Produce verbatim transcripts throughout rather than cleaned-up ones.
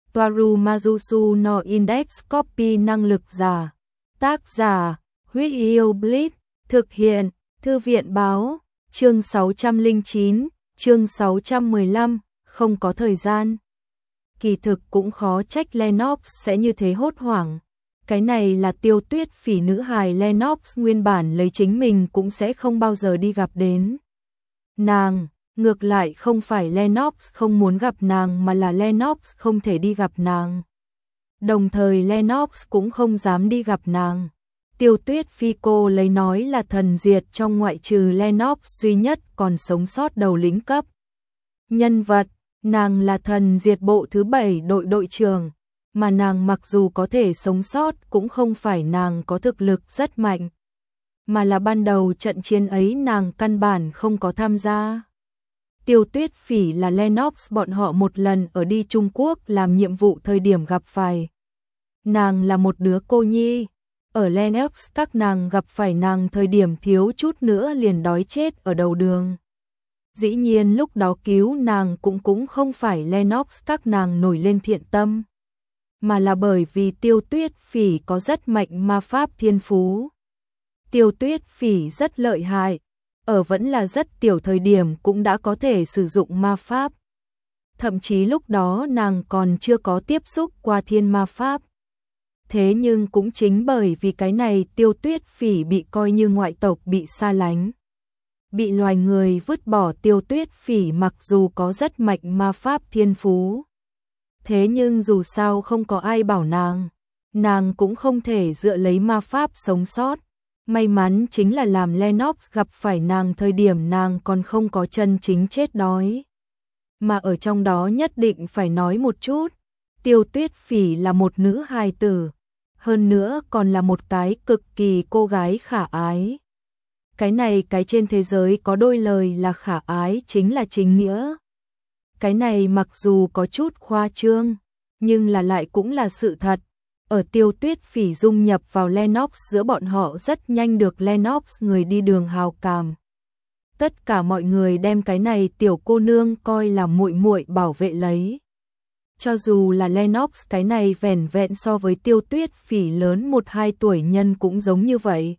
Toaru Majusu no Index Copy năng lực giả. Tác giả, Huyết Yêu Blitz, thực hiện, Thư viện báo, chương sáu trăm lẻ chín, chương sáu trăm mười lăm, không có thời gian. Kỳ thực cũng khó trách Lennox sẽ như thế hốt hoảng. Cái này là Tiêu Tuyết Phỉ nữ hài Lennox nguyên bản lấy chính mình cũng sẽ không bao giờ đi gặp đến. Nàng, ngược lại không phải Lennox không muốn gặp nàng mà là Lennox không thể đi gặp nàng. Đồng thời Lennox cũng không dám đi gặp nàng. Tiêu Tuyết Phi cô lấy nói là thần diệt trong ngoại trừ Lennox duy nhất còn sống sót đầu lĩnh cấp. Nhân vật, nàng là thần diệt bộ thứ bảy đội đội trưởng, mà nàng mặc dù có thể sống sót cũng không phải nàng có thực lực rất mạnh, mà là ban đầu trận chiến ấy nàng căn bản không có tham gia. Tiêu Tuyết Phỉ là Lennox bọn họ một lần ở đi Trung Quốc làm nhiệm vụ thời điểm gặp phải. Nàng là một đứa cô nhi, ở Lennox các nàng gặp phải nàng thời điểm thiếu chút nữa liền đói chết ở đầu đường. Dĩ nhiên lúc đó cứu nàng cũng cũng không phải Lennox các nàng nổi lên thiện tâm, mà là bởi vì Tiêu Tuyết Phỉ có rất mạnh ma pháp thiên phú. Tiêu Tuyết Phỉ rất lợi hại, ở vẫn là rất tiểu thời điểm cũng đã có thể sử dụng ma pháp. Thậm chí lúc đó nàng còn chưa có tiếp xúc qua thiên ma pháp. Thế nhưng cũng chính bởi vì cái này Tiêu Tuyết Phỉ bị coi như ngoại tộc bị xa lánh. Bị loài người vứt bỏ. Tiêu Tuyết Phỉ mặc dù có rất mạnh ma pháp thiên phú. Thế nhưng dù sao không có ai bảo nàng, nàng cũng không thể dựa lấy ma pháp sống sót. May mắn chính là làm Lennox gặp phải nàng thời điểm nàng còn không có chân chính chết đói. Mà ở trong đó nhất định phải nói một chút, Tiêu Tuyết Phỉ là một nữ hài tử, hơn nữa còn là một cái cực kỳ cô gái khả ái. Cái này cái trên thế giới có đôi lời là khả ái chính là chính nghĩa. Cái này mặc dù có chút khoa trương, nhưng là lại cũng là sự thật. Ở Tiêu Tuyết Phỉ dung nhập vào Lennox giữa bọn họ rất nhanh được Lennox người đi đường hào cảm. Tất cả mọi người đem cái này tiểu cô nương coi là muội muội bảo vệ lấy. Cho dù là Lennox cái này vẻn vẹn so với Tiêu Tuyết Phỉ lớn một hai tuổi nhân cũng giống như vậy.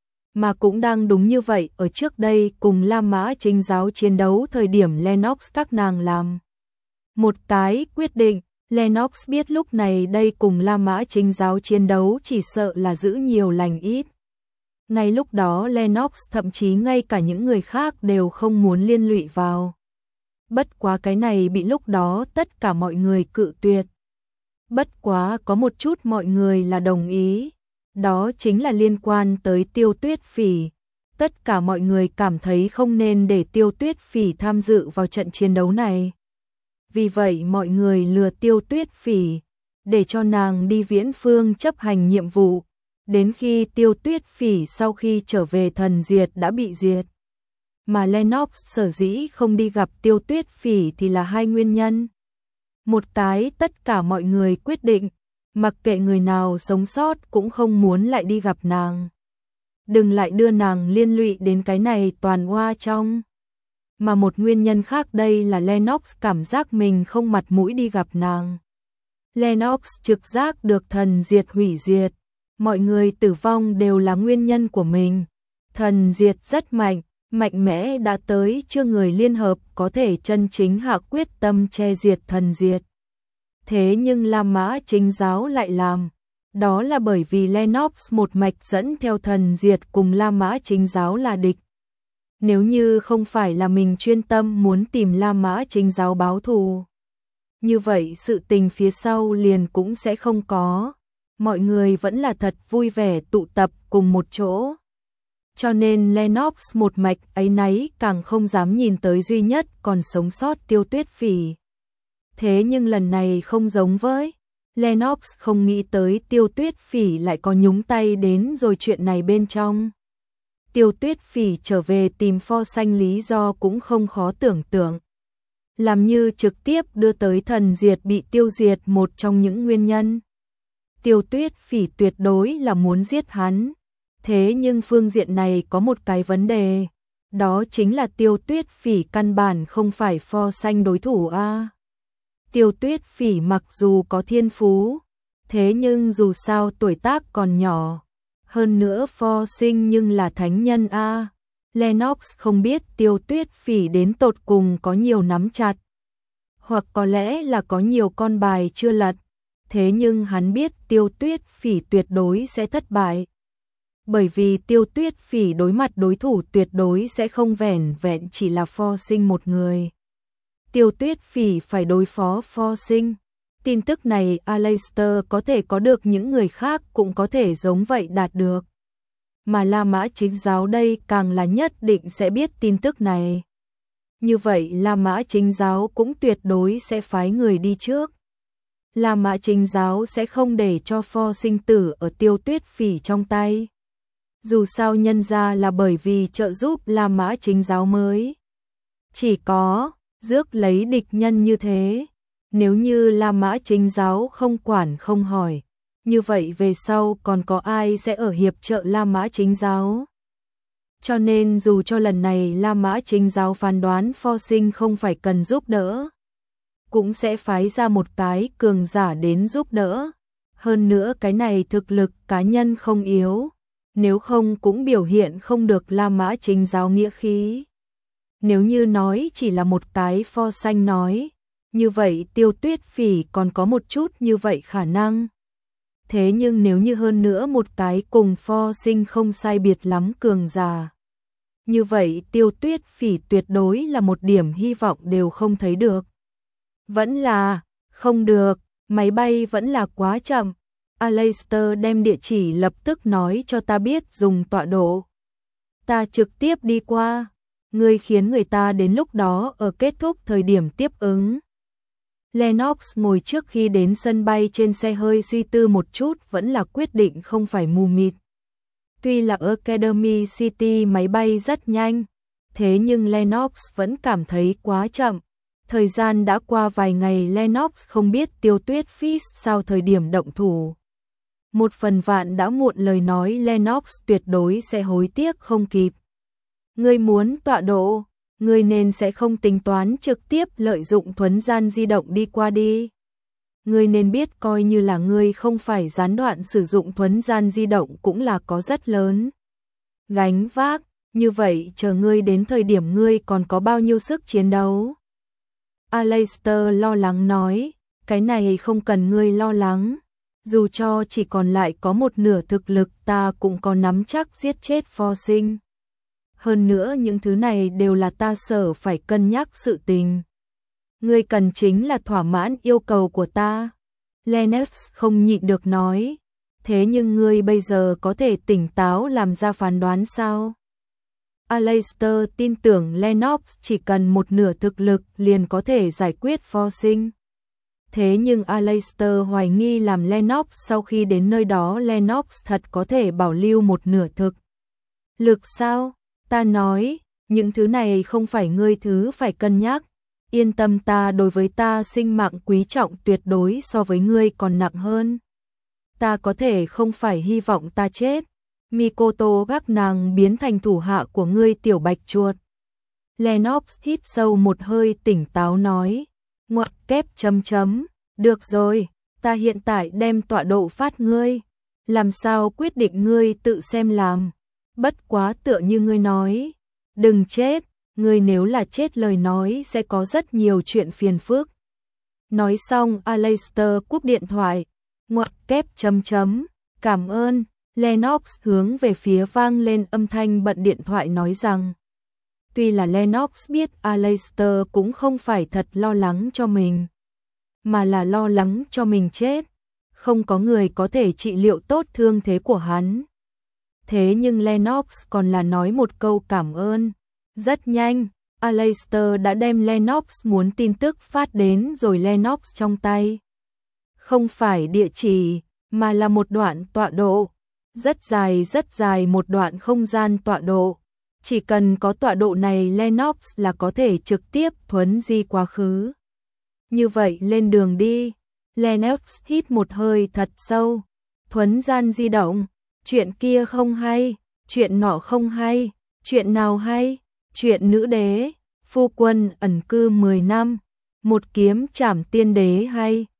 Mà cũng đang đúng như vậy ở trước đây cùng La Mã Chính giáo chiến đấu thời điểm Lennox các nàng làm một cái quyết định. Lennox biết lúc này đây cùng La Mã Chính giáo chiến đấu chỉ sợ là giữ nhiều lành ít. Ngay lúc đó Lennox thậm chí ngay cả những người khác đều không muốn liên lụy vào. Bất quá cái này bị lúc đó tất cả mọi người cự tuyệt. Bất quá có một chút mọi người là đồng ý. Đó chính là liên quan tới Tiêu Tuyết Phỉ. Tất cả mọi người cảm thấy không nên để Tiêu Tuyết Phỉ tham dự vào trận chiến đấu này. Vì vậy mọi người lừa Tiêu Tuyết Phỉ, để cho nàng đi viễn phương chấp hành nhiệm vụ. Đến khi Tiêu Tuyết Phỉ sau khi trở về thần diệt đã bị diệt. Mà Lennox sở dĩ không đi gặp Tiêu Tuyết Phỉ thì là hai nguyên nhân. Một cái tất cả mọi người quyết định, mặc kệ người nào sống sót cũng không muốn lại đi gặp nàng. Đừng lại đưa nàng liên lụy đến cái này toàn hoa trong. Mà một nguyên nhân khác đây là Lennox cảm giác mình không mặt mũi đi gặp nàng. Lennox trực giác được thần diệt hủy diệt. Mọi người tử vong đều là nguyên nhân của mình. Thần diệt rất mạnh, mạnh mẽ đã tới chưa người liên hợp có thể chân chính hạ quyết tâm che diệt thần diệt. Thế nhưng La Mã Chính giáo lại làm. Đó là bởi vì Lennox một mạch dẫn theo thần diệt cùng La Mã Chính giáo là địch. Nếu như không phải là mình chuyên tâm muốn tìm La Mã Chính giáo báo thù, như vậy sự tình phía sau liền cũng sẽ không có. Mọi người vẫn là thật vui vẻ tụ tập cùng một chỗ. Cho nên Lennox một mạch ấy nấy càng không dám nhìn tới duy nhất còn sống sót Tiêu Tuyết Phỉ. Thế nhưng lần này không giống với. Lennox không nghĩ tới Tiêu Tuyết Phỉ lại có nhúng tay đến rồi chuyện này bên trong. Tiêu Tuyết Phỉ trở về tìm pho xanh lý do cũng không khó tưởng tượng. Làm như trực tiếp đưa tới thần diệt bị tiêu diệt một trong những nguyên nhân. Tiêu Tuyết Phỉ tuyệt đối là muốn giết hắn. Thế nhưng phương diện này có một cái vấn đề. Đó chính là Tiêu Tuyết Phỉ căn bản không phải pho xanh đối thủ a. Tiêu Tuyết Phỉ mặc dù có thiên phú, thế nhưng dù sao tuổi tác còn nhỏ, hơn nữa pho sinh nhưng là thánh nhân a. Lennox không biết Tiêu Tuyết Phỉ đến tột cùng có nhiều nắm chặt, hoặc có lẽ là có nhiều con bài chưa lật, thế nhưng hắn biết Tiêu Tuyết Phỉ tuyệt đối sẽ thất bại. Bởi vì Tiêu Tuyết Phỉ đối mặt đối thủ tuyệt đối sẽ không vẻn vẹn chỉ là pho sinh một người. Tiêu Tuyết Phỉ phải đối phó pho sinh. Tin tức này Aleister có thể có được, những người khác cũng có thể giống vậy đạt được. Mà La Mã Chính Giáo đây càng là nhất định sẽ biết tin tức này. Như vậy La Mã Chính Giáo cũng tuyệt đối sẽ phái người đi trước. La Mã Chính Giáo sẽ không để cho pho sinh tử ở Tiêu Tuyết Phỉ trong tay. Dù sao nhân ra là bởi vì trợ giúp La Mã Chính Giáo mới chỉ có rước lấy địch nhân như thế. Nếu như La Mã Chính Giáo không quản không hỏi, như vậy về sau còn có ai sẽ ở hiệp trợ La Mã Chính Giáo? Cho nên dù cho lần này La Mã Chính Giáo phán đoán pho sinh không phải cần giúp đỡ, cũng sẽ phái ra một cái cường giả đến giúp đỡ. Hơn nữa cái này thực lực cá nhân không yếu, nếu không cũng biểu hiện không được La Mã Chính Giáo nghĩa khí. Nếu như nói chỉ là một cái pho xanh nói, như vậy Tiêu Tuyết Phỉ còn có một chút như vậy khả năng. Thế nhưng nếu như hơn nữa một cái cùng pho sinh không sai biệt lắm cường giả, như vậy Tiêu Tuyết Phỉ tuyệt đối là một điểm hy vọng đều không thấy được. Vẫn là, không được, máy bay vẫn là quá chậm. Aleister đem địa chỉ lập tức nói cho ta biết dùng tọa độ. Ta trực tiếp đi qua, ngươi khiến người ta đến lúc đó ở kết thúc thời điểm tiếp ứng. Lennox ngồi trước khi đến sân bay trên xe hơi suy tư một chút, vẫn là quyết định không phải mù mịt. Tuy là ở Academy City máy bay rất nhanh, thế nhưng Lennox vẫn cảm thấy quá chậm. Thời gian đã qua vài ngày, Lennox không biết Tiêu Tuyết Phỉ sau thời điểm động thủ. Một phần vạn đã muộn, lời nói Lennox tuyệt đối sẽ hối tiếc không kịp. Ngươi muốn tọa độ, ngươi nên sẽ không tính toán trực tiếp lợi dụng thuấn gian di động đi qua đi. Ngươi nên biết coi như là ngươi không phải gián đoạn sử dụng thuấn gian di động cũng là có rất lớn gánh vác, như vậy chờ ngươi đến thời điểm ngươi còn có bao nhiêu sức chiến đấu. Aleister lo lắng nói, cái này không cần ngươi lo lắng, dù cho chỉ còn lại có một nửa thực lực ta cũng có nắm chắc giết chết pho sinh. Hơn nữa những thứ này đều là ta sở phải cân nhắc sự tình. Ngươi cần chính là thỏa mãn yêu cầu của ta. Lennox không nhịn được nói, thế nhưng ngươi bây giờ có thể tỉnh táo làm ra phán đoán sao? Aleister tin tưởng Lennox chỉ cần một nửa thực lực liền có thể giải quyết pho sinh. Thế nhưng Aleister hoài nghi làm Lennox sau khi đến nơi đó Lennox thật có thể bảo lưu một nửa thực lực sao? Ta nói, những thứ này không phải ngươi thứ phải cân nhắc. Yên tâm, ta đối với ta sinh mạng quý trọng tuyệt đối so với ngươi còn nặng hơn. Ta có thể không phải hy vọng ta chết. Mikoto gác nàng biến thành thủ hạ của ngươi tiểu bạch chuột. Lennox hít sâu một hơi tỉnh táo nói. Ngoặc kép chấm chấm. Được rồi, ta hiện tại đem tọa độ phát ngươi. Làm sao quyết định ngươi tự xem làm. Bất quá tựa như ngươi nói. Đừng chết, ngươi nếu là chết lời nói sẽ có rất nhiều chuyện phiền phức. Nói xong Aleister cúp điện thoại. Ngoặc kép chấm chấm. Cảm ơn. Lennox hướng về phía vang lên âm thanh bận điện thoại nói rằng. Tuy là Lennox biết Aleister cũng không phải thật lo lắng cho mình, mà là lo lắng cho mình chết. Không có người có thể trị liệu tốt thương thế của hắn. Thế nhưng Lennox còn là nói một câu cảm ơn. Rất nhanh, Aleister đã đem Lennox muốn tin tức phát đến rồi Lennox trong tay. Không phải địa chỉ, mà là một đoạn tọa độ. Rất dài rất dài một đoạn không gian tọa độ. Chỉ cần có tọa độ này Lennox là có thể trực tiếp thuấn di quá khứ. Như vậy lên đường đi. Lennox hít một hơi thật sâu. Thuấn gian di động. Chuyện kia không hay. Chuyện nọ không hay. Chuyện nào hay? Chuyện nữ đế. Phu quân ẩn cư mười năm. một kiếm trảm tiên đế hay